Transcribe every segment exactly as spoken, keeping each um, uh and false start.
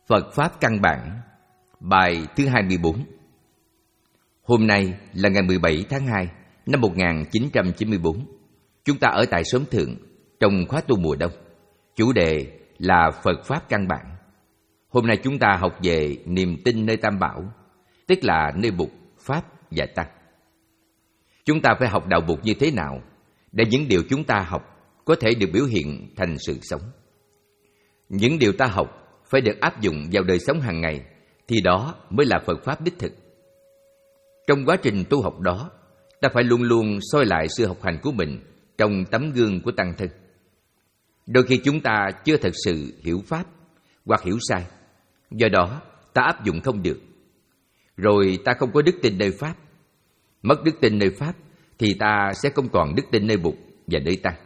Phật Pháp Căn Bản, bài thứ hai mươi bốn. Hôm nay là ngày mười bảy tháng hai năm một nghìn chín trăm chín mươi bốn. Chúng ta ở tại xóm Thượng trong khóa tu mùa đông. Chủ đề là Phật Pháp Căn Bản. Hôm nay chúng ta học về niềm tin nơi Tam Bảo, tức là nơi Bụt, Pháp và Tăng. Chúng ta phải học đạo Bụt như thế nào để những điều chúng ta học có thể được biểu hiện thành sự sống. Những điều ta học phải được áp dụng vào đời sống hàng ngày, thì đó mới là Phật Pháp đích thực. Trong quá trình tu học đó, ta phải luôn luôn soi lại sự học hành của mình trong tấm gương của Tăng Thân. Đôi khi chúng ta chưa thật sự hiểu Pháp hoặc hiểu sai, do đó ta áp dụng không được. Rồi ta không có đức tin nơi Pháp. Mất đức tin nơi Pháp thì ta sẽ không còn đức tin nơi Bụt và nơi Tăng.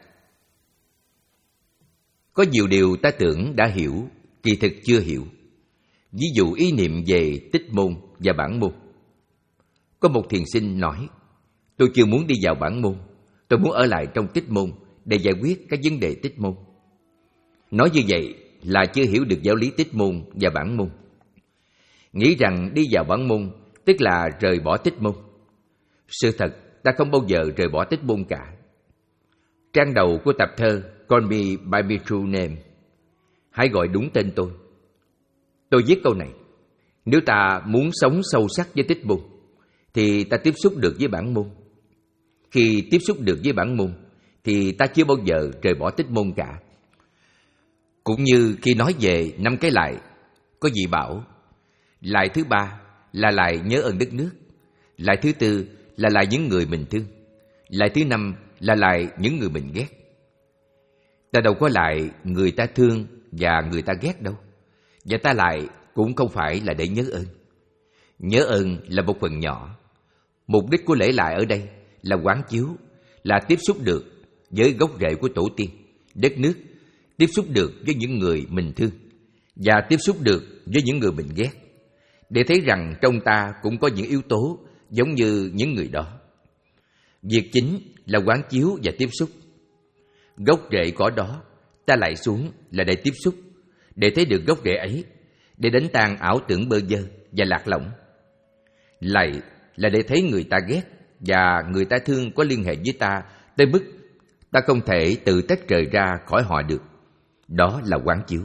Có nhiều điều ta tưởng đã hiểu, kỳ thực chưa hiểu. Ví dụ ý niệm về tích môn và bản môn. Có một thiền sinh nói, tôi chưa muốn đi vào bản môn, tôi muốn ở lại trong tích môn để giải quyết các vấn đề tích môn. Nói như vậy là chưa hiểu được giáo lý tích môn và bản môn. Nghĩ rằng đi vào bản môn tức là rời bỏ tích môn. Sự thật, ta không bao giờ rời bỏ tích môn cả. Trang đầu của tập thơ Call Me By My True Name, hãy gọi đúng tên tôi. Tôi viết câu này, nếu ta muốn sống sâu sắc với tích môn, thì ta tiếp xúc được với bản môn. Khi tiếp xúc được với bản môn, thì ta chưa bao giờ rời bỏ tích môn cả. Cũng như khi nói về năm cái lại, có vị bảo, lại thứ ba là lại nhớ ơn đất nước, lại thứ tư là lại những người mình thương, lại thứ năm là lại những người mình ghét. Ta đâu có lại người ta thương và người ta ghét đâu. Và ta lại cũng không phải là để nhớ ơn. Nhớ ơn là một phần nhỏ. Mục đích của lễ lại ở đây là quán chiếu, là tiếp xúc được với gốc rễ của tổ tiên, đất nước, tiếp xúc được với những người mình thương, và tiếp xúc được với những người mình ghét, để thấy rằng trong ta cũng có những yếu tố giống như những người đó. Việc chính là quán chiếu và tiếp xúc. Gốc rễ cỏ đó, ta lại xuống là để tiếp xúc, để thấy được gốc rễ ấy, để đánh tan ảo tưởng bơ vơ và lạc lõng. Lại là để thấy người ta ghét và người ta thương có liên hệ với ta tới mức ta không thể tự tách rời ra khỏi họ được. Đó là quán chiếu.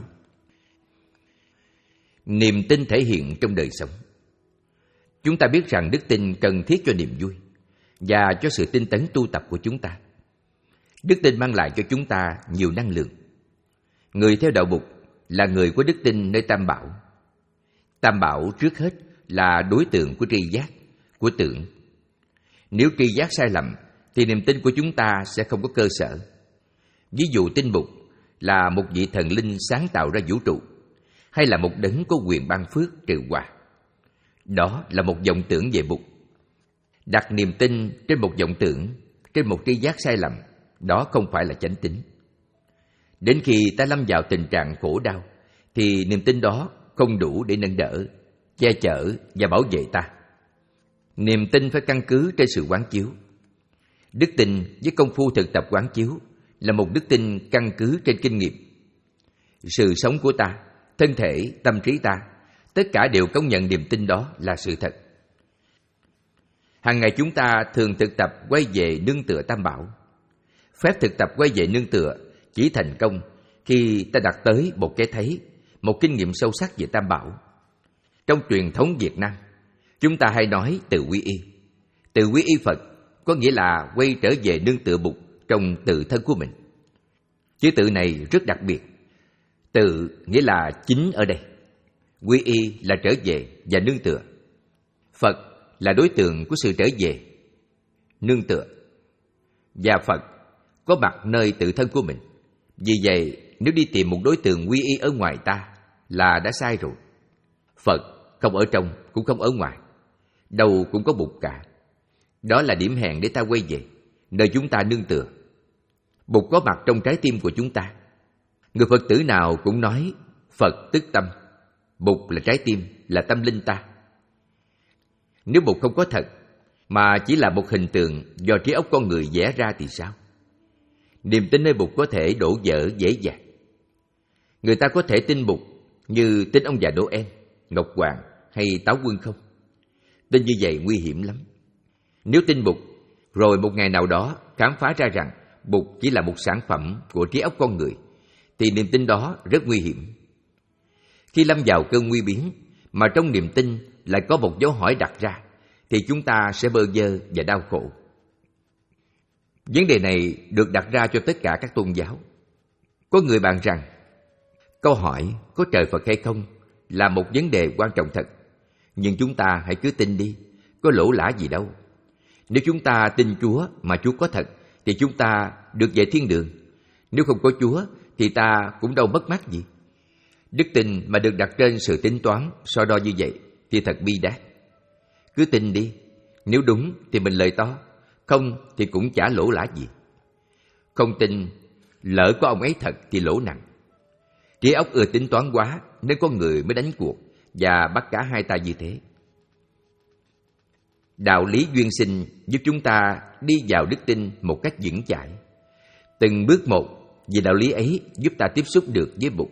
Niềm tin thể hiện trong đời sống. Chúng ta biết rằng đức tin cần thiết cho niềm vui và cho sự tinh tấn tu tập của chúng ta. Đức tin mang lại cho chúng ta nhiều năng lượng. Người theo đạo Bụt là người có đức tin nơi Tam Bảo. Tam Bảo trước hết là đối tượng của tri giác, của tưởng. Nếu tri giác sai lầm thì niềm tin của chúng ta sẽ không có cơ sở. Ví dụ tin Bụt là một vị thần linh sáng tạo ra vũ trụ, hay là một đấng có quyền ban phước trừ họa. Đó là một vọng tưởng về Bụt. Đặt niềm tin trên một vọng tưởng, trên một tri giác sai lầm, đó không phải là chánh tín. Đến khi ta lâm vào tình trạng khổ đau, thì niềm tin đó không đủ để nâng đỡ, che chở và bảo vệ ta. Niềm tin phải căn cứ trên sự quán chiếu. Đức tin với công phu thực tập quán chiếu là một đức tin căn cứ trên kinh nghiệm. Sự sống của ta, thân thể, tâm trí ta, tất cả đều công nhận niềm tin đó là sự thật. Hàng ngày chúng ta thường thực tập quay về nương tựa Tam Bảo. Phép thực tập quay về nương tựa chỉ thành công khi ta đạt tới một cái thấy, một kinh nghiệm sâu sắc về Tam Bảo. Trong truyền thống Việt Nam, chúng ta hay nói từ quy y. Từ quy y Phật có nghĩa là quay trở về nương tựa Bụt trong tự thân của mình. Chữ tự này rất đặc biệt. Tự nghĩa là chính ở đây. Quy y là trở về và nương tựa. Phật là đối tượng của sự trở về, nương tựa. Và Phật có mặt nơi tự thân của mình. Vì vậy, nếu đi tìm một đối tượng quy y ở ngoài ta là đã sai rồi. Phật không ở trong cũng không ở ngoài, đâu cũng có Bụt cả. Đó là điểm hẹn để ta quay về, nơi chúng ta nương tựa. Bụt có mặt trong trái tim của chúng ta. Người Phật tử nào cũng nói Phật tức tâm, Bụt là trái tim, là tâm linh ta. Nếu Bụt không có thật, mà chỉ là một hình tượng do trí óc con người vẽ ra thì sao? Niềm tin nơi Bụt có thể đổ vỡ dễ dàng. Người ta có thể tin Bụt như tin ông già Noel, Ngọc Hoàng hay Táo Quân không? Tin như vậy nguy hiểm lắm. Nếu tin Bụt, rồi một ngày nào đó khám phá ra rằng Bụt chỉ là một sản phẩm của trí óc con người, thì niềm tin đó rất nguy hiểm. Khi lâm vào cơn nguy biến, mà trong niềm tin lại có một dấu hỏi đặt ra, thì chúng ta sẽ bơ vơ và đau khổ. Vấn đề này được đặt ra cho tất cả các tôn giáo. Có người bàn rằng, câu hỏi có trời Phật hay không là một vấn đề quan trọng thật, nhưng chúng ta hãy cứ tin đi, có lỗ lã gì đâu. Nếu chúng ta tin Chúa mà Chúa có thật, thì chúng ta được về thiên đường. Nếu không có Chúa, thì ta cũng đâu mất mát gì. Đức tin mà được đặt trên sự tính toán, so đo như vậy, thì thật bi đát. Cứ tin đi, nếu đúng thì mình lời to, không thì cũng chả lỗ lã gì. Không tin, lỡ có ông ấy thật thì lỗ nặng. Trí óc ưa tính toán quá, nên con người mới đánh cuộc và bắt cả hai tay như thế. Đạo lý duyên sinh giúp chúng ta đi vào đức tin một cách vững chãi. Từng bước một, vì đạo lý ấy giúp ta tiếp xúc được với Bụt.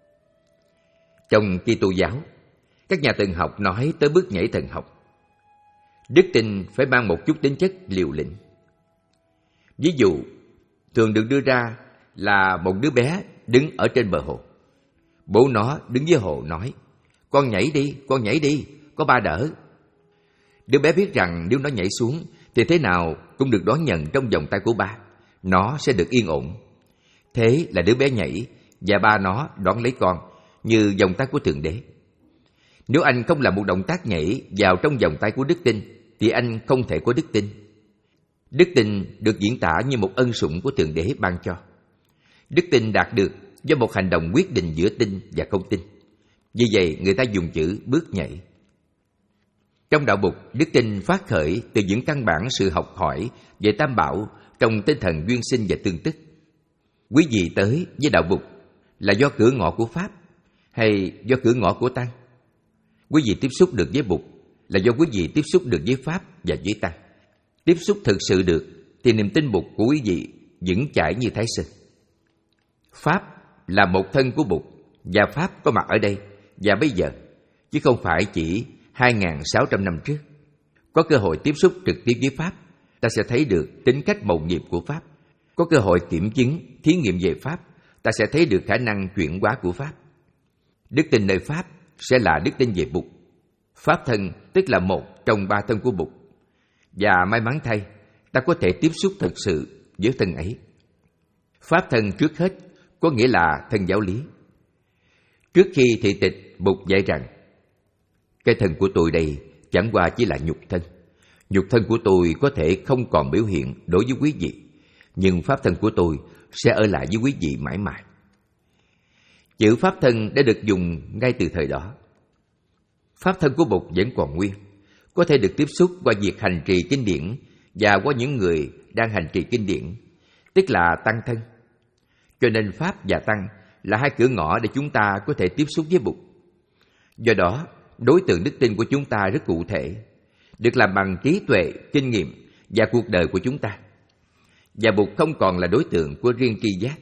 Trong Kitô giáo, các nhà thần học nói tới bước nhảy thần học. Đức tin phải mang một chút tính chất liều lĩnh. Ví dụ, thường được đưa ra là một đứa bé đứng ở trên bờ hồ. Bố nó đứng dưới hồ nói, con nhảy đi, con nhảy đi, có ba đỡ. Đứa bé biết rằng nếu nó nhảy xuống thì thế nào cũng được đón nhận trong vòng tay của ba, nó sẽ được yên ổn. Thế là đứa bé nhảy và ba nó đón lấy con như vòng tay của Thượng Đế. Nếu anh không làm một động tác nhảy vào trong vòng tay của đức tin thì anh không thể có đức tin. Đức tin được diễn tả như một ân sủng của Thượng Đế ban cho. Đức tin đạt được do một hành động quyết định giữa tin và không tin. Vì vậy người ta dùng chữ bước nhảy. Trong đạo Bụt, đức tin phát khởi từ những căn bản sự học hỏi về Tam Bảo trong tinh thần duyên sinh và tương tức. Quý vị tới với đạo Bụt là do cửa ngõ của Pháp hay do cửa ngõ của Tăng? Quý vị tiếp xúc được với Bụt là do quý vị tiếp xúc được với Pháp và với Tăng. Tiếp xúc thực sự được thì niềm tin Bụt của quý vị vững chãi như Thái Sơn. Pháp là một thân của Bụt và Pháp có mặt ở đây và bây giờ, chứ không phải chỉ hai nghìn sáu trăm năm trước. Có cơ hội tiếp xúc trực tiếp với Pháp, ta sẽ thấy được tính cách mầu nhiệm của Pháp. Có cơ hội kiểm chứng, thí nghiệm về Pháp, ta sẽ thấy được khả năng chuyển hóa của Pháp. Đức tin nơi Pháp sẽ là đức tin về Bụt. Pháp thân tức là một trong ba thân của Bụt. Và may mắn thay, ta có thể tiếp xúc thực sự với thân ấy. Pháp thân trước hết có nghĩa là thân giáo lý. Trước khi thị tịch, Bụt dạy rằng, cái thân của tôi đây chẳng qua chỉ là nhục thân. Nhục thân của tôi có thể không còn biểu hiện đối với quý vị, nhưng pháp thân của tôi sẽ ở lại với quý vị mãi mãi. Chữ pháp thân đã được dùng ngay từ thời đó. Pháp thân của Bụt vẫn còn nguyên, có thể được tiếp xúc qua việc hành trì kinh điển và qua những người đang hành trì kinh điển, tức là tăng thân. Cho nên Pháp và Tăng là hai cửa ngõ để chúng ta có thể tiếp xúc với Bụt. Do đó, đối tượng đức tin của chúng ta rất cụ thể, được làm bằng trí tuệ, kinh nghiệm và cuộc đời của chúng ta. Và Bụt không còn là đối tượng của riêng tri giác.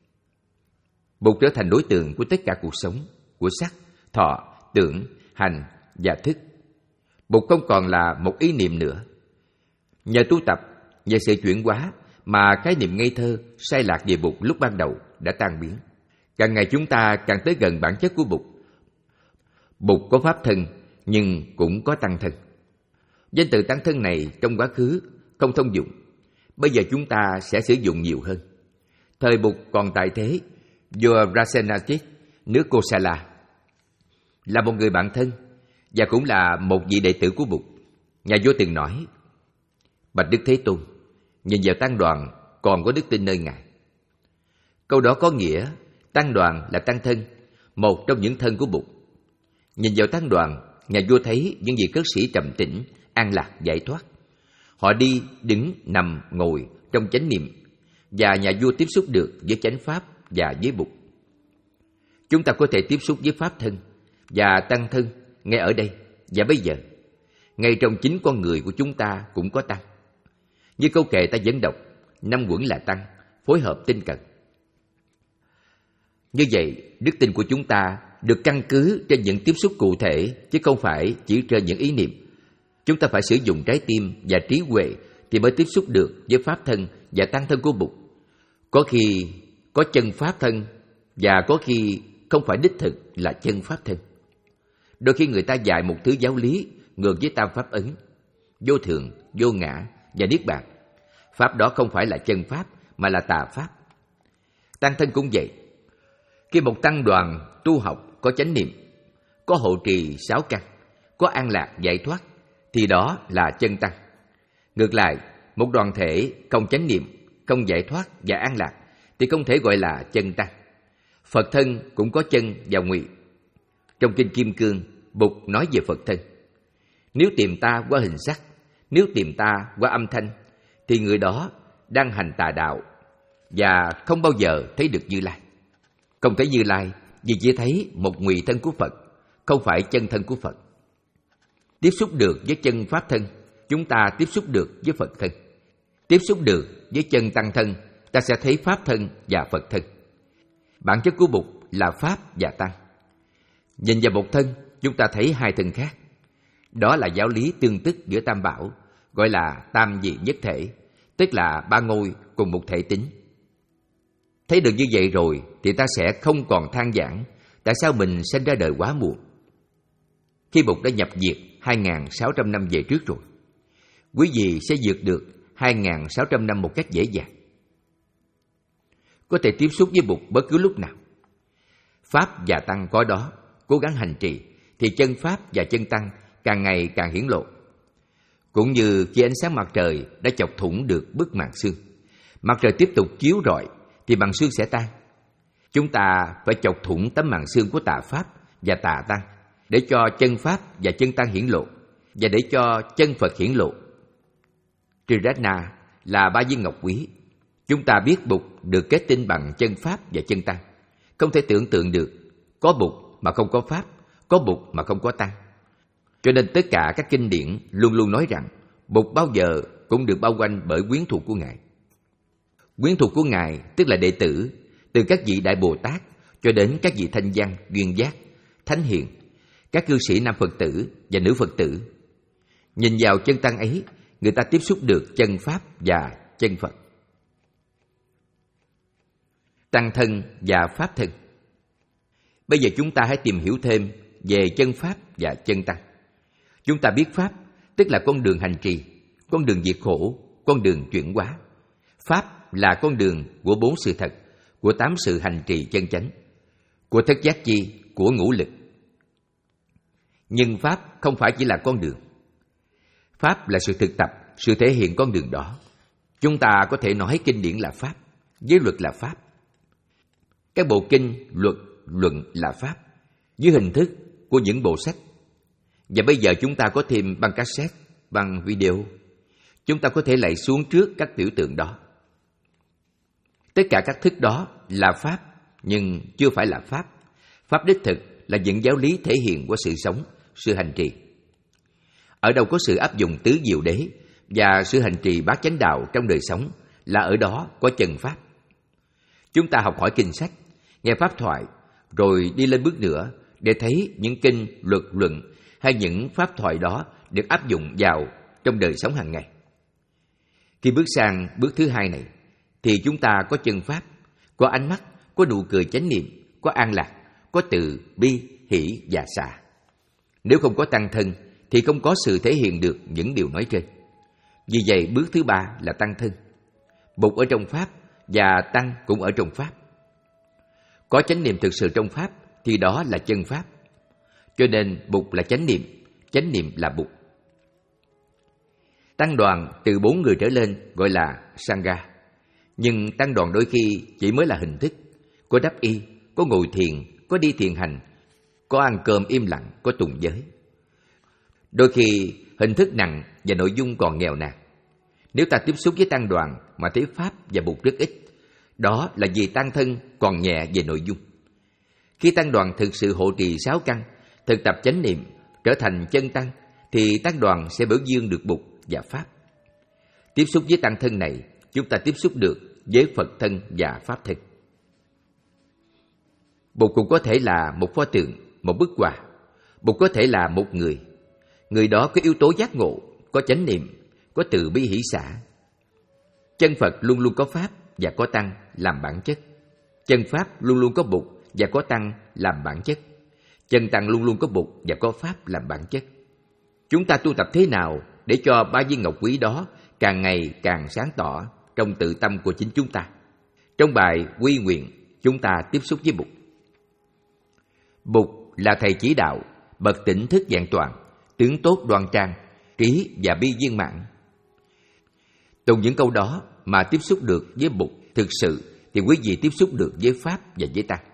Bụt trở thành đối tượng của tất cả cuộc sống, của sắc, thọ, tưởng, hành và thức. Bụt không còn là một ý niệm nữa. Nhờ tu tập, nhờ sự chuyển hóa mà khái niệm ngây thơ, sai lạc về Bụt lúc ban đầu đã tan biến. Càng ngày chúng ta càng tới gần bản chất của Bụt. Bụt có pháp thân nhưng cũng có tăng thân. Danh từ tăng thân này trong quá khứ không thông dụng. Bây giờ chúng ta sẽ sử dụng nhiều hơn. Thời Bụt còn tại thế, vua Rasenajit, nước Kosala, là một người bạn thân và cũng là một vị đệ tử của Bụt. Nhà vua từng nói, bạch Đức Thế Tôn, nhìn vào tăng đoàn còn có đức tin nơi Ngài. Câu đó có nghĩa tăng đoàn là tăng thân, một trong những thân của Bụt. Nhìn vào tăng đoàn, nhà vua thấy những vị cất sĩ trầm tĩnh, an lạc, giải thoát. Họ đi, đứng, nằm, ngồi trong chánh niệm, và nhà vua tiếp xúc được với chánh pháp và với Bụt. Chúng ta có thể tiếp xúc với pháp thân và tăng thân ngay ở đây và bây giờ. Ngay trong chính con người của chúng ta cũng có tăng. Như câu kệ ta dẫn đọc, năm quẩn là tăng, phối hợp tinh cần. Như vậy, đức tin của chúng ta được căn cứ trên những tiếp xúc cụ thể, chứ không phải chỉ trên những ý niệm. Chúng ta phải sử dụng trái tim và trí huệ thì mới tiếp xúc được với pháp thân và tăng thân của Bụt. Có khi có chân pháp thân và có khi không phải đích thực là chân pháp thân. Đôi khi người ta dạy một thứ giáo lý ngược với tam pháp ấn, vô thường, vô ngã và niết bàn. Pháp đó không phải là chân pháp mà là tà pháp. Tăng thân cũng vậy. Khi một tăng đoàn tu học có chánh niệm, có hộ trì sáu căn, có an lạc giải thoát, thì đó là chân tăng. Ngược lại, một đoàn thể không chánh niệm, không giải thoát và an lạc thì không thể gọi là chân tăng. Phật thân cũng có chân và ngụy. Trong Kinh Kim Cương, Bụt nói về Phật thân. Nếu tìm ta qua hình sắc, nếu tìm ta qua âm thanh, thì người đó đang hành tà đạo và không bao giờ thấy được Như Lai. Không thấy Như Lai vì chỉ thấy một ngụy thân của Phật, không phải chân thân của Phật. Tiếp xúc được với chân pháp thân, chúng ta tiếp xúc được với Phật thân. Tiếp xúc được với chân tăng thân, ta sẽ thấy pháp thân và Phật thân. Bản chất của Bụt là pháp và tăng. Nhìn vào một thân, chúng ta thấy hai thân khác. Đó là giáo lý tương tức giữa tam bảo, gọi là tam vị nhất thể, tức là ba ngôi cùng một thể tính. Thấy được như vậy rồi thì ta sẽ không còn than vãn tại sao mình sinh ra đời quá muộn. Khi Bụt đã nhập diệt hai nghìn sáu trăm năm về trước rồi, quý vị sẽ vượt được hai nghìn sáu trăm năm một cách dễ dàng. Có thể tiếp xúc với Bụt bất cứ lúc nào. Pháp và tăng có đó, cố gắng hành trì thì chân Pháp và chân Tăng càng ngày càng hiển lộ. Cũng như khi ánh sáng mặt trời đã chọc thủng được bức màn sương, mặt trời tiếp tục chiếu rọi thì màn sương sẽ tan. Chúng ta phải chọc thủng tấm màn sương của tà Pháp và tà Tăng để cho chân Pháp và chân Tăng hiển lộ và để cho chân Phật hiển lộ. Triratna là ba viên ngọc quý. Chúng ta biết Bụt được kết tinh bằng chân Pháp và chân Tăng. Không thể tưởng tượng được có Bụt mà không có Pháp, có Bụt mà không có Tăng. Cho nên tất cả các kinh điển luôn luôn nói rằng Bụt bao giờ cũng được bao quanh bởi quyến thuộc của Ngài. Quyến thuộc của Ngài tức là đệ tử, từ các vị Đại Bồ Tát cho đến các vị thanh văn, duyên giác, thánh hiền, các cư sĩ nam Phật tử và nữ Phật tử. Nhìn vào chân Tăng ấy, người ta tiếp xúc được chân Pháp và chân Phật. Tăng thân và Pháp thân. Bây giờ chúng ta hãy tìm hiểu thêm về chân Pháp và chân Tăng. Chúng ta biết Pháp tức là con đường hành trì, con đường diệt khổ, con đường chuyển hóa. Pháp là con đường của bốn sự thật, của tám sự hành trì chân chánh, của thất giác chi, của ngũ lực. Nhưng Pháp không phải chỉ là con đường. Pháp là sự thực tập, sự thể hiện con đường đó. Chúng ta có thể nói kinh điển là Pháp, giới luật là Pháp. Các bộ kinh, luật, luận là Pháp, dưới hình thức của những bộ sách. Và bây giờ chúng ta có thêm băng cassette, băng video. Chúng ta có thể lạy xuống trước các biểu tượng đó. Tất cả các thức đó là Pháp, nhưng chưa phải là Pháp. Pháp đích thực là những giáo lý thể hiện của sự sống, sự hành trì. Ở đâu có sự áp dụng tứ diệu đế và sự hành trì bát chánh đạo trong đời sống là ở đó có chân Pháp. Chúng ta học hỏi kinh sách, nghe pháp thoại, rồi đi lên bước nữa để thấy những kinh, luật, luận hay những pháp thoại đó được áp dụng vào trong đời sống hàng ngày. Khi bước sang bước thứ hai này, thì chúng ta có chân Pháp, có ánh mắt, có nụ cười chánh niệm, có an lạc, có từ bi, hỷ và xả. Nếu không có tăng thân, thì không có sự thể hiện được những điều nói trên. Vì vậy, bước thứ ba là tăng thân. Bụt ở trong Pháp và Tăng cũng ở trong Pháp. Có chánh niệm thực sự trong Pháp thì đó là chân Pháp. Cho nên Bụt là chánh niệm, chánh niệm là Bụt. Tăng đoàn từ bốn người trở lên gọi là Sangha. Nhưng tăng đoàn đôi khi chỉ mới là hình thức. Có đắp y, có ngồi thiền, có đi thiền hành, có ăn cơm im lặng, có tùng giới. Đôi khi hình thức nặng và nội dung còn nghèo nàn. Nếu ta tiếp xúc với tăng đoàn mà thấy Pháp và Bụt rất ít, đó là vì tăng thân còn nhẹ về nội dung. Khi tăng đoàn thực sự hộ trì sáu căn, thực tập chánh niệm, trở thành chân tăng, thì tăng đoàn sẽ biểu dương được Bụt và Pháp. Tiếp xúc với tăng thân này, chúng ta tiếp xúc được với Phật thân và Pháp thân. Bụt cũng có thể là một pho tượng, một bức họa. Bụt có thể là một người. Người đó có yếu tố giác ngộ, có chánh niệm, có từ bi hỷ xả. Chân Phật luôn luôn có Pháp và có Tăng làm bản chất. Chân Pháp luôn luôn có Bụt và có Tăng làm bản chất. Chân Tăng luôn luôn có Bụt và có Pháp làm bản chất. Chúng ta tu tập thế nào để cho ba viên ngọc quý đó càng ngày càng sáng tỏ trong tự tâm của chính chúng ta? Trong bài quy nguyện, chúng ta tiếp xúc với Bụt. Bụt là thầy chỉ đạo, bậc tỉnh thức vẹn toàn, tướng tốt đoan trang, trí và bi viên mãn. Từ những câu đó mà tiếp xúc được với Bụt thực sự thì quý vị tiếp xúc được với Pháp và với Tăng.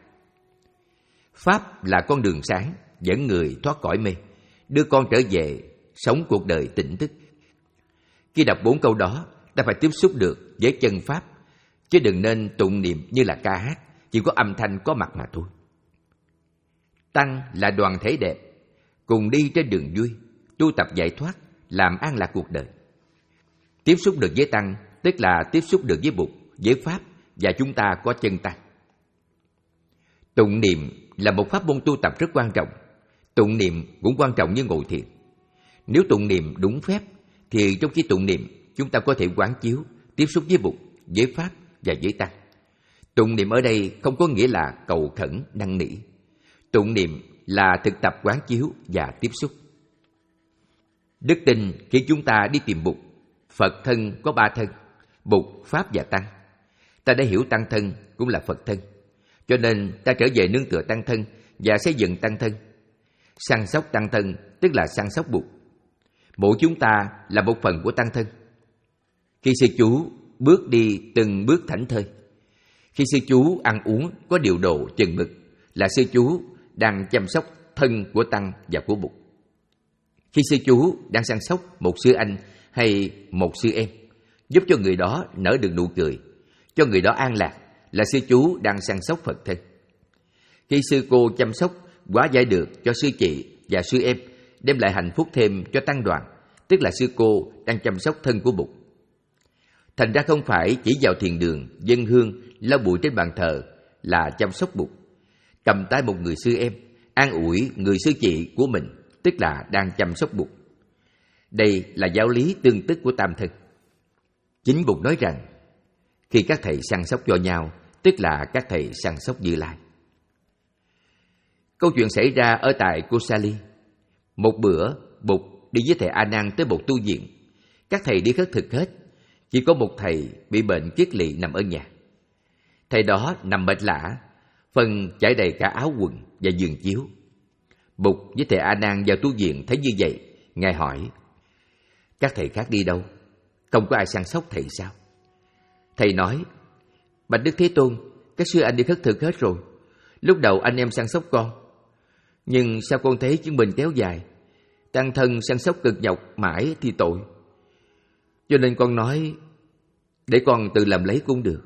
Pháp là con đường sáng dẫn người thoát cõi mê, đưa con trở về sống cuộc đời tỉnh thức. Khi đọc bốn câu đó, ta phải tiếp xúc được với chân Pháp, chứ đừng nên tụng niệm như là ca hát, chỉ có âm thanh có mặt mà thôi. Tăng là đoàn thể đẹp, cùng đi trên đường vui, tu tập giải thoát, làm an lạc cuộc đời. Tiếp xúc được với Tăng, tức là tiếp xúc được với Bụt, với Pháp, và chúng ta có chân Tăng. Tụng niệm là một pháp môn tu tập rất quan trọng. Tụng niệm cũng quan trọng như ngồi thiền. Nếu tụng niệm đúng phép, thì trong khi tụng niệm, chúng ta có thể quán chiếu, tiếp xúc với Bụt, với Pháp và với Tăng. Tụng niệm ở đây không có nghĩa là cầu khẩn, năn nỉ. Tụng niệm là thực tập quán chiếu và tiếp xúc. Đức tin khiến chúng ta đi tìm Bụt. Phật thân có ba thân, Bụt, Pháp và Tăng. Ta đã hiểu Tăng thân cũng là Phật thân, cho nên ta trở về nương tựa Tăng thân và xây dựng Tăng thân. Săn sóc Tăng thân tức là săn sóc Bụt. Mỗi chúng ta là một phần của Tăng thân. Khi sư chú bước đi từng bước thảnh thơi, khi sư chú ăn uống có điều độ chừng mực, là sư chú đang chăm sóc thân của Tăng và của Bụt. Khi sư chú đang săn sóc một sư anh hay một sư em, giúp cho người đó nở được nụ cười, cho người đó an lạc, là sư chú đang săn sóc Phật thân. Khi sư cô chăm sóc hóa giải được cho sư chị và sư em, đem lại hạnh phúc thêm cho tăng đoàn, tức là sư cô đang chăm sóc thân của Bụt. Thành ra không phải chỉ vào thiền đường, dâng hương, lau bụi trên bàn thờ là chăm sóc Bụt. Cầm tay một người sư em, an ủi người sư chị của mình, tức là đang chăm sóc Bụt. Đây là giáo lý tương tức của tam thân. Chính Bụt nói rằng, khi các thầy săn sóc cho nhau, tức là các thầy săn sóc Như Lai. Câu chuyện xảy ra ở tại Kosali. Một bữa, Bụt đi với thầy A Nan tới một tu viện. Các thầy đi khất thực hết, chỉ có một thầy bị bệnh kiết lỵ nằm ở nhà. Thầy đó nằm mệt lả, phần trải đầy cả áo quần và giường chiếu. Bụt với thầy A Nan vào tu viện thấy như vậy, ngài hỏi: các thầy khác đi đâu? Không có ai săn sóc thầy sao? Thầy nói: bạch Đức Thế Tôn, các sư anh đi khất thực hết rồi. Lúc đầu anh em săn sóc con, nhưng sao con thấy chứng bệnh kéo dài, tăng thân săn sóc cực nhọc mãi thì tội. Cho nên con nói, để con tự làm lấy cũng được.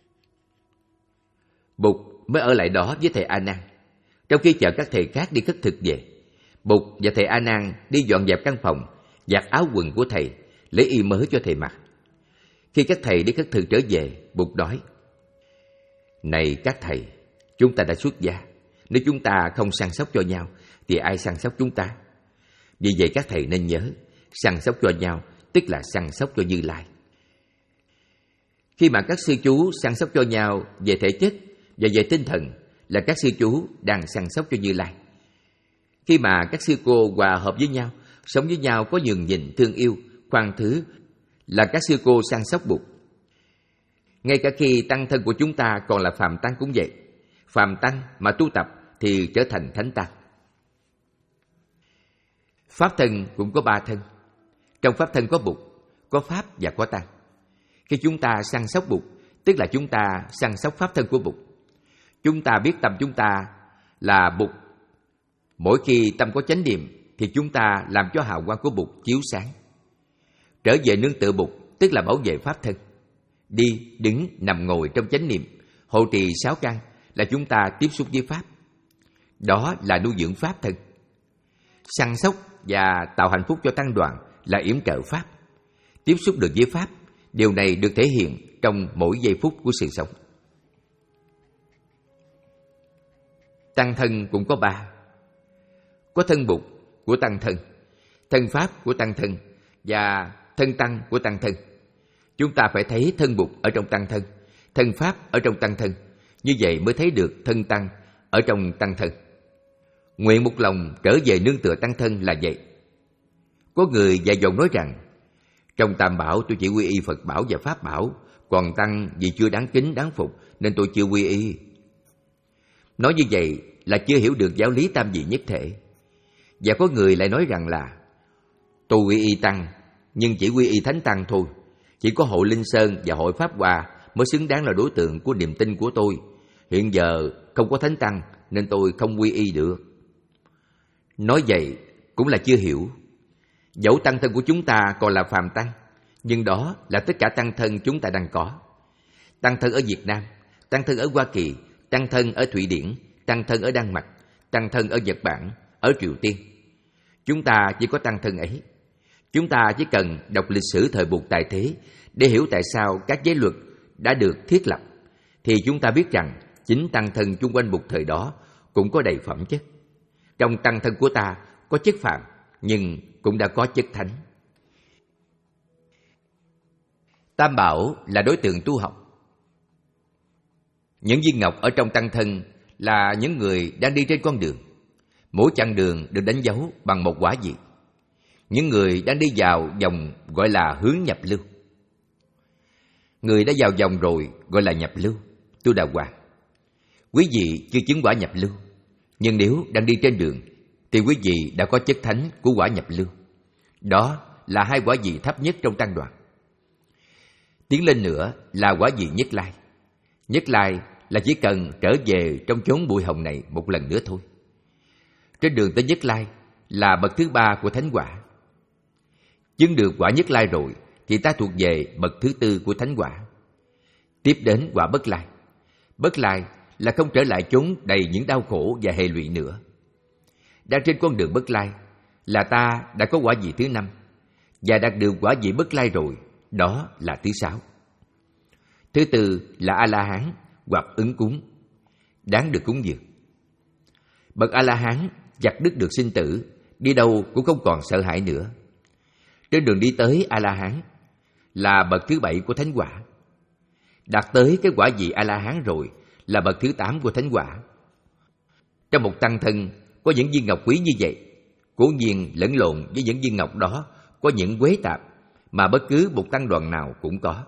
Bụt mới ở lại đó với thầy A Nan. Trong khi chờ các thầy khác đi khất thực về, Bụt và thầy A Nan đi dọn dẹp căn phòng, giặt áo quần của thầy, lấy y mới cho thầy mặc. Khi các thầy đi khất thực trở về, Bụt nói: này các thầy, chúng ta đã xuất gia. Nếu chúng ta không săn sóc cho nhau, thì ai săn sóc chúng ta? Vì vậy các thầy nên nhớ, săn sóc cho nhau tức là săn sóc cho Như Lai. Khi mà các sư chú săn sóc cho nhau về thể chất và về tinh thần, là các sư chú đang săn sóc cho Như Lai. Khi mà các sư cô hòa hợp với nhau, sống với nhau có nhường nhìn, thương yêu, khoan thứ, là các sư cô săn sóc Bụt. Ngay cả khi tăng thân của chúng ta còn là phàm tăng cũng vậy. Phàm tăng mà tu tập thì trở thành thánh tăng. Pháp thân cũng có ba thân. Trong pháp thân có Bụt, có Pháp và có Tăng. Khi chúng ta săn sóc Bụt, tức là chúng ta săn sóc pháp thân của Bụt. Chúng ta biết tâm chúng ta là Bụt. Mỗi khi tâm có chánh niệm thì chúng ta làm cho hào quang của Bụt chiếu sáng. Trở về nương tựa Bụt, tức là bảo vệ pháp thân. Đi, đứng, nằm ngồi trong chánh niệm, hộ trì sáu căn là chúng ta tiếp xúc với Pháp. Đó là nuôi dưỡng pháp thân. Săn sóc và tạo hạnh phúc cho tăng đoàn là yểm trợ Pháp. Tiếp xúc được với Pháp, điều này được thể hiện trong mỗi giây phút của sự sống. Tăng thân cũng có ba. Có thân Bụt của tăng thân, thân Pháp của tăng thân và thân Tăng của tăng thân. Chúng ta phải thấy thân Bụt ở trong tăng thân, thân Pháp ở trong tăng thân. Như vậy mới thấy được thân Tăng ở trong tăng thân. Nguyện một lòng trở về nương tựa tăng thân là vậy. Có người dại dột nói rằng, trong Tam Bảo tôi chỉ quy y Phật Bảo và Pháp Bảo, còn Tăng vì chưa đáng kính đáng phục nên tôi chưa quy y. Nói như vậy là chưa hiểu được giáo lý tam vị nhất thể. Và có người lại nói rằng là, tôi quy y Tăng nhưng chỉ quy y Thánh Tăng thôi. Chỉ có hội Linh Sơn và hội Pháp Hòa mới xứng đáng là đối tượng của niềm tin của tôi. Hiện giờ không có Thánh Tăng nên tôi không quy y được. Nói vậy cũng là chưa hiểu. Dẫu tăng thân của chúng ta còn là phàm tăng, nhưng đó là tất cả tăng thân chúng ta đang có. Tăng thân ở Việt Nam, tăng thân ở Hoa Kỳ, tăng thân ở Thụy Điển, tăng thân ở Đan Mạch, tăng thân ở Nhật Bản, ở Triều Tiên. Chúng ta chỉ có tăng thân ấy. Chúng ta chỉ cần đọc lịch sử thời Bụt tại thế để hiểu tại sao các giới luật đã được thiết lập, thì chúng ta biết rằng chính tăng thân chung quanh Bụt thời đó cũng có đầy phẩm chất. Trong tăng thân của ta có chất phàm, nhưng cũng đã có chất thánh. Tam Bảo là đối tượng tu học. Những viên ngọc ở trong tăng thân là những người đang đi trên con đường. Mỗi chặng đường được đánh dấu bằng một quả vị. Những người đang đi vào vòng gọi là hướng nhập lưu. Người đã vào vòng rồi gọi là nhập lưu, tu đà hoàng. Quý vị chưa chứng quả nhập lưu, nhưng nếu đang đi trên đường thì quý vị đã có chất thánh của quả nhập lưu. Đó là hai quả vị thấp nhất trong tăng đoàn. Tiến lên nữa là quả vị Nhất Lai. Nhất Lai là chỉ cần trở về trong chốn bụi hồng này một lần nữa thôi. Trên đường tới Nhất Lai là bậc thứ ba của thánh quả. Chứng được quả Nhất Lai rồi thì ta thuộc về bậc thứ tư của thánh quả. Tiếp đến quả Bất Lai. Bất Lai là không trở lại chốn đầy những đau khổ và hệ lụy nữa. Đang trên con đường Bất Lai là ta đã có quả vị thứ năm, và đạt được quả vị Bất Lai rồi, đó là thứ sáu. Thứ tư là A-la-hán hoặc ứng cúng, đáng được cúng dường. Bậc A-la-hán chặt đứt được sinh tử, đi đâu cũng không còn sợ hãi nữa. Trên đường đi tới A-la-hán là bậc thứ bảy của thánh quả. Đạt tới cái quả vị A-la-hán rồi là bậc thứ tám của thánh quả. Trong một tăng thân có những viên ngọc quý như vậy, cố nhiên lẫn lộn với những viên ngọc đó có những quế tạp mà bất cứ một tăng đoàn nào cũng có.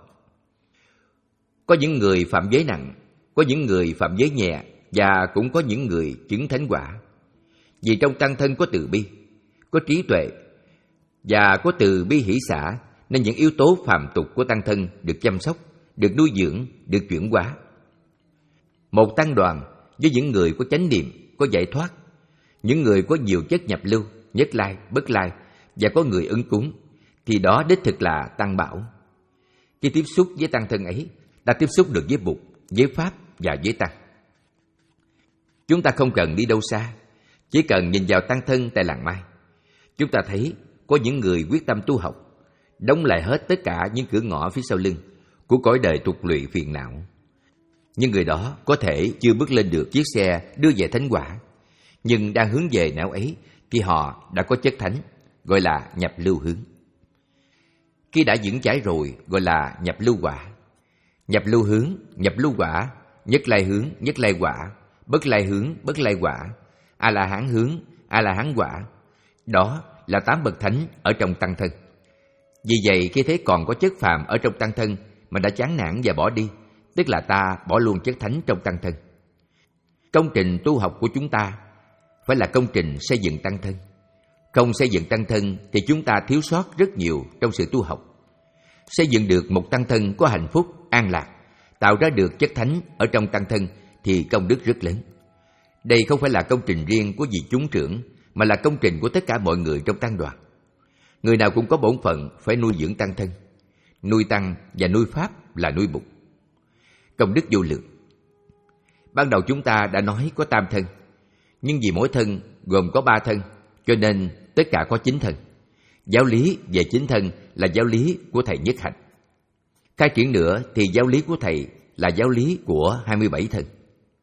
Có những người phạm giới nặng, có những người phạm giới nhẹ, và cũng có những người chứng thánh quả. Vì trong tăng thân có từ bi, có trí tuệ và có từ bi hỷ xả, nên những yếu tố phàm tục của tăng thân được chăm sóc, được nuôi dưỡng, được chuyển hóa. Một tăng đoàn với những người có chánh niệm, có giải thoát, những người có nhiều chất nhập lưu, Nhất Lai, Bất Lai, và có người ứng cúng, thì đó đích thực là tăng bảo. Khi tiếp xúc với tăng thân ấy, ta tiếp xúc được với Bụt, với Pháp và với Tăng. Chúng ta không cần đi đâu xa, chỉ cần nhìn vào tăng thân tại làng Mai. Chúng ta thấy có những người quyết tâm tu học, đóng lại hết tất cả những cửa ngõ phía sau lưng của cõi đời tục lụy phiền não. Nhưng người đó có thể chưa bước lên được chiếc xe đưa về thánh quả, nhưng đang hướng về nẻo ấy thì họ đã có chất thánh, gọi là nhập lưu hướng. Khi đã vững chãi rồi gọi là nhập lưu quả. Nhập lưu hướng, nhập lưu quả, Nhất Lai hướng, Nhất Lai quả, Bất Lai hướng, Bất Lai quả, A-la-hán hướng, A-la-hán quả. Đó là tám bậc thánh ở trong tăng thân. Vì vậy khi thấy còn có chất phàm ở trong tăng thân mà đã chán nản và bỏ đi, tức là ta bỏ luôn chất thánh trong tăng thân. Công trình tu học của chúng ta phải là công trình xây dựng tăng thân. Không xây dựng tăng thân thì chúng ta thiếu sót rất nhiều trong sự tu học. Xây dựng được một tăng thân có hạnh phúc, an lạc, tạo ra được chất thánh ở trong tăng thân thì công đức rất lớn. Đây không phải là công trình riêng của vị chúng trưởng, mà là công trình của tất cả mọi người trong tăng đoàn. Người nào cũng có bổn phận phải nuôi dưỡng tăng thân. Nuôi tăng và nuôi pháp là nuôi Bụt. Công đức vô lượng. Ban đầu chúng ta đã nói có tam thân, nhưng vì mỗi thân gồm có ba thân, cho nên tất cả có chín thân. Giáo lý về chín thân là giáo lý của Thầy Nhất Hạnh. Khai triển nữa thì giáo lý của Thầy là giáo lý của hai mươi bảy thân.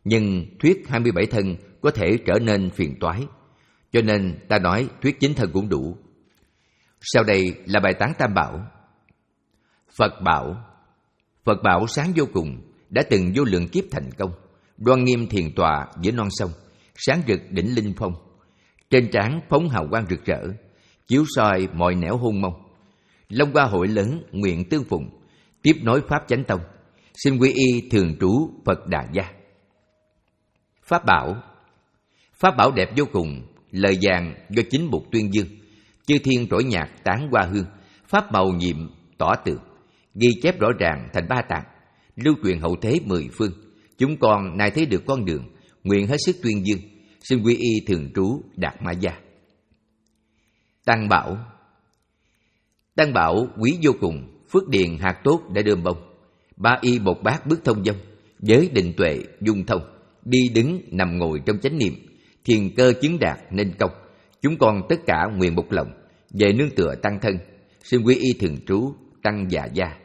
Nhưng thuyết hai mươi bảy thân có thể trở nên phiền toái, cho nên ta nói thuyết chín thân cũng đủ. Sau đây là bài tán Tam Bảo. Phật bảo, Phật bảo sáng vô cùng, đã từng vô lượng kiếp thành công, đoan nghiêm thiền tọa giữa non sông, sáng rực đỉnh linh phong, trên trán phóng hào quang rực rỡ, chiếu soi mọi nẻo hôn mông. Long Hoa hội lớn nguyện tương phụng, tiếp nối pháp chánh tông, xin quy y thường trú Phật Đà Gia. Pháp bảo, pháp bảo đẹp vô cùng, lời vàng do chính Bụt tuyên dương, chư thiên trỗi nhạc tán hoa hương, pháp màu nhiệm tỏ tường, ghi chép rõ ràng thành ba tạng, lưu truyền hậu thế mười phương. Chúng con nay thấy được con đường, nguyện hết sức tuyên dương, xin quy y thường trú Đạt Ma Gia. Tăng bảo, tăng bảo quý vô cùng, phước điền hạt tốt đã đơm bông, ba y bột bát bước thông dong, giới định tuệ dung thông, đi đứng nằm ngồi trong chánh niệm, thiền cơ chứng đạt nên công. Chúng con tất cả nguyện một lòng, về nương tựa tăng thân, xin quy y thường trú Tăng Già Gia.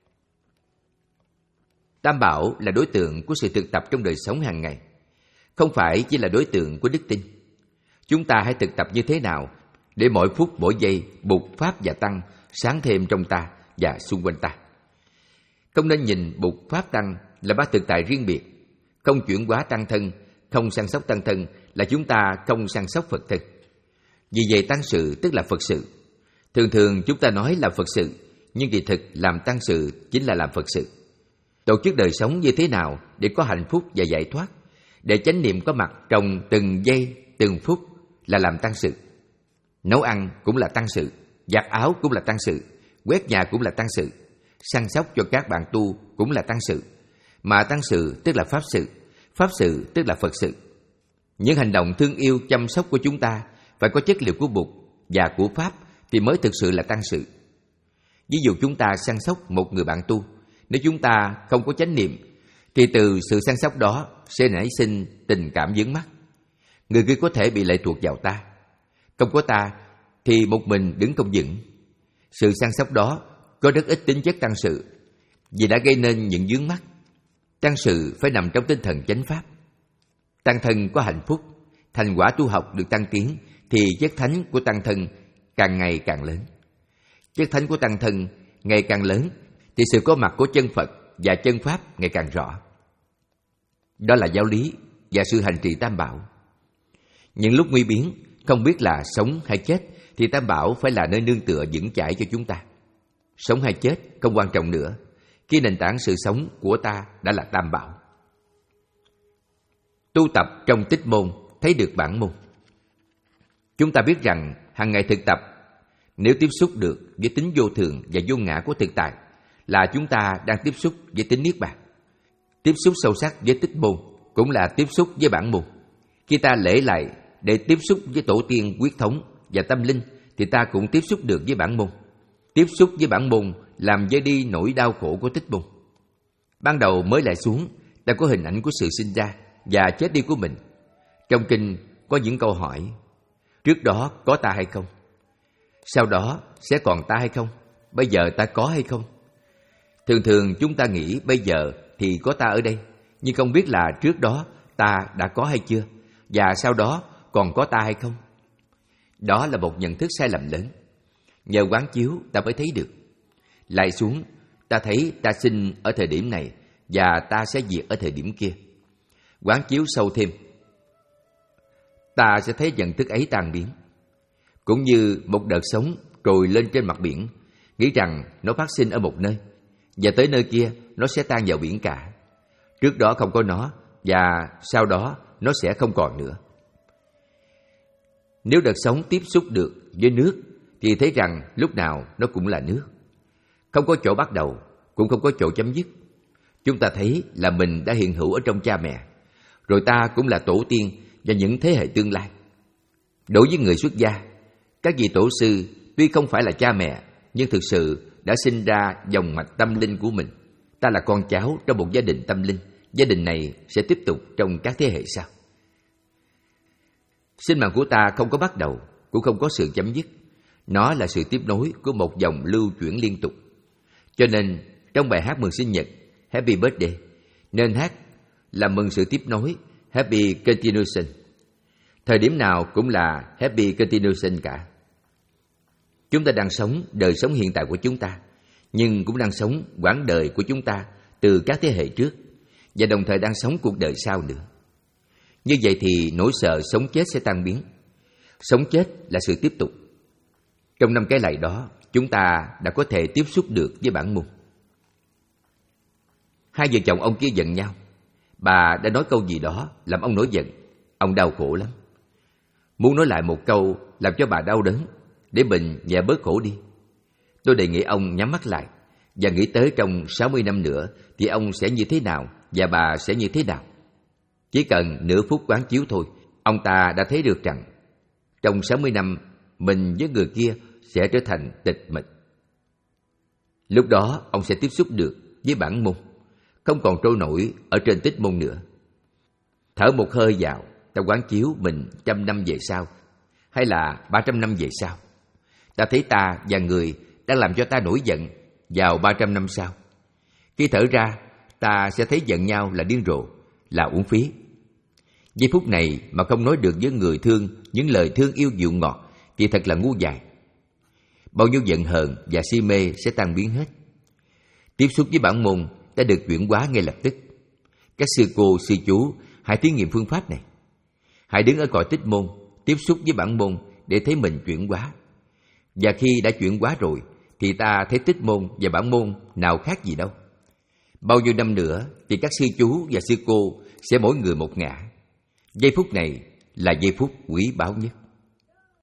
Tam bảo là đối tượng của sự thực tập trong đời sống hàng ngày, không phải chỉ là đối tượng của đức tin. Chúng ta hãy thực tập như thế nào để mỗi phút mỗi giây Bụt, Pháp và Tăng sáng thêm trong ta và xung quanh ta. Không nên nhìn Bụt, Pháp, Tăng là ba thực tại riêng biệt. Không chuyển hóa tăng thân, không săn sóc tăng thân là chúng ta không săn sóc Phật thân. Vì vậy tăng sự tức là Phật sự. Thường thường chúng ta nói là Phật sự, nhưng kỳ thực làm tăng sự chính là làm Phật sự. Tổ chức đời sống như thế nào để có hạnh phúc và giải thoát, để chánh niệm có mặt trong từng giây, từng phút là làm tăng sự. Nấu ăn cũng là tăng sự, giặt áo cũng là tăng sự, quét nhà cũng là tăng sự, săn sóc cho các bạn tu cũng là tăng sự. Mà tăng sự tức là Pháp sự, Pháp sự tức là Phật sự. Những hành động thương yêu chăm sóc của chúng ta phải có chất liệu của Bụt và của Pháp thì mới thực sự là tăng sự. Ví dụ chúng ta săn sóc một người bạn tu, nếu chúng ta không có chánh niệm thì từ sự săn sóc đó sẽ nảy sinh tình cảm vướng mắc. Người kia có thể bị lệ thuộc vào ta, không có ta thì một mình đứng không vững. Sự săn sóc đó có rất ít tính chất tăng sự, vì đã gây nên những vướng mắc. Tăng sự phải nằm trong tinh thần chánh pháp. Tăng thân có hạnh phúc, thành quả tu học được tăng tiến thì chất thánh của tăng thân càng ngày càng lớn. Chất thánh của tăng thân ngày càng lớn thì sự có mặt của chân Phật và chân Pháp ngày càng rõ. Đó là giáo lý và sự hành trì Tam Bảo. Những lúc nguy biến, không biết là sống hay chết thì Tam Bảo phải là nơi nương tựa vững chãi cho chúng ta. Sống hay chết không quan trọng nữa, khi nền tảng sự sống của ta đã là Tam Bảo. Tu tập trong tích môn thấy được bản môn. Chúng ta biết rằng hàng ngày thực tập, nếu tiếp xúc được với tính vô thường và vô ngã của thực tại là chúng ta đang tiếp xúc với tính Niết Bàn. Tiếp xúc sâu sắc với tích môn cũng là tiếp xúc với bản môn. Khi ta lễ lại để tiếp xúc với tổ tiên quyết thống và tâm linh thì ta cũng tiếp xúc được với bản môn. Tiếp xúc với bản môn làm vơi đi nỗi đau khổ của tích môn. Ban đầu mới lại xuống, ta có hình ảnh của sự sinh ra và chết đi của mình. Trong kinh có những câu hỏi: trước đó có ta hay không? Sau đó sẽ còn ta hay không? Bây giờ ta có hay không? Thường thường chúng ta nghĩ bây giờ thì có ta ở đây, nhưng không biết là trước đó ta đã có hay chưa, và sau đó còn có ta hay không. Đó là một nhận thức sai lầm lớn. Nhờ quán chiếu ta mới thấy được. Lại xuống, ta thấy ta sinh ở thời điểm này và ta sẽ diệt ở thời điểm kia. Quán chiếu sâu thêm, ta sẽ thấy nhận thức ấy tan biến. Cũng như một đợt sóng trồi lên trên mặt biển, nghĩ rằng nó phát sinh ở một nơi, và tới nơi kia nó sẽ tan vào biển cả. Trước đó không có nó, và sau đó nó sẽ không còn nữa. Nếu đợt sóng tiếp xúc được với nước thì thấy rằng lúc nào nó cũng là nước. Không có chỗ bắt đầu, cũng không có chỗ chấm dứt. Chúng ta thấy là mình đã hiện hữu ở trong cha mẹ, rồi ta cũng là tổ tiên và những thế hệ tương lai. Đối với người xuất gia, các vị tổ sư tuy không phải là cha mẹ, nhưng thực sự đã sinh ra dòng mạch tâm linh của mình. Ta là con cháu trong một gia đình tâm linh. Gia đình này sẽ tiếp tục trong các thế hệ sau. Sinh mạng của ta không có bắt đầu, cũng không có sự chấm dứt. Nó là sự tiếp nối của một dòng lưu chuyển liên tục. Cho nên trong bài hát mừng sinh nhật Happy Birthday nên hát: là mừng sự tiếp nối, happy continuation. Thời điểm nào cũng là happy continuation cả. Chúng ta đang sống đời sống hiện tại của chúng ta, nhưng cũng đang sống quãng đời của chúng ta từ các thế hệ trước, và đồng thời đang sống cuộc đời sau nữa. Như vậy thì nỗi sợ sống chết sẽ tan biến. Sống chết là sự tiếp tục. Trong năm cái lạy đó, chúng ta đã có thể tiếp xúc được với bản môn. Hai vợ chồng ông kia giận nhau. Bà đã nói câu gì đó làm ông nổi giận. Ông đau khổ lắm. Muốn nói lại một câu làm cho bà đau đớn, để mình nhẹ bớt khổ đi. Tôi đề nghị ông nhắm mắt lại và nghĩ tới trong sáu mươi năm nữa thì ông sẽ như thế nào và bà sẽ như thế nào. Chỉ cần nửa phút quán chiếu thôi, ông ta đã thấy được rằng trong sáu mươi năm mình với người kia sẽ trở thành tịch mịch. Lúc đó ông sẽ tiếp xúc được với bản môn, không còn trôi nổi ở trên tích môn nữa. Thở một hơi vào, ta quán chiếu mình trăm năm về sau, hay là ba trăm năm về sau. Ta thấy ta và người đang làm cho ta nổi giận vào ba trăm năm sau. Khi thở ra, ta sẽ thấy giận nhau là điên rồ, là uổng phí. Giây phút này mà không nói được với người thương những lời thương yêu dịu ngọt thì thật là ngu dại. Bao nhiêu giận hờn và si mê sẽ tan biến hết. Tiếp xúc với bản môn đã được chuyển hóa ngay lập tức. Các sư cô, sư chú, hãy thí nghiệm phương pháp này. Hãy đứng ở cõi tích môn, tiếp xúc với bản môn để thấy mình chuyển hóa. Và khi đã chuyển hóa rồi, thì ta thấy tích môn và bản môn nào khác gì đâu. Bao nhiêu năm nữa thì các sư chú và sư cô sẽ mỗi người một ngã. Giây phút này là giây phút quý báu nhất.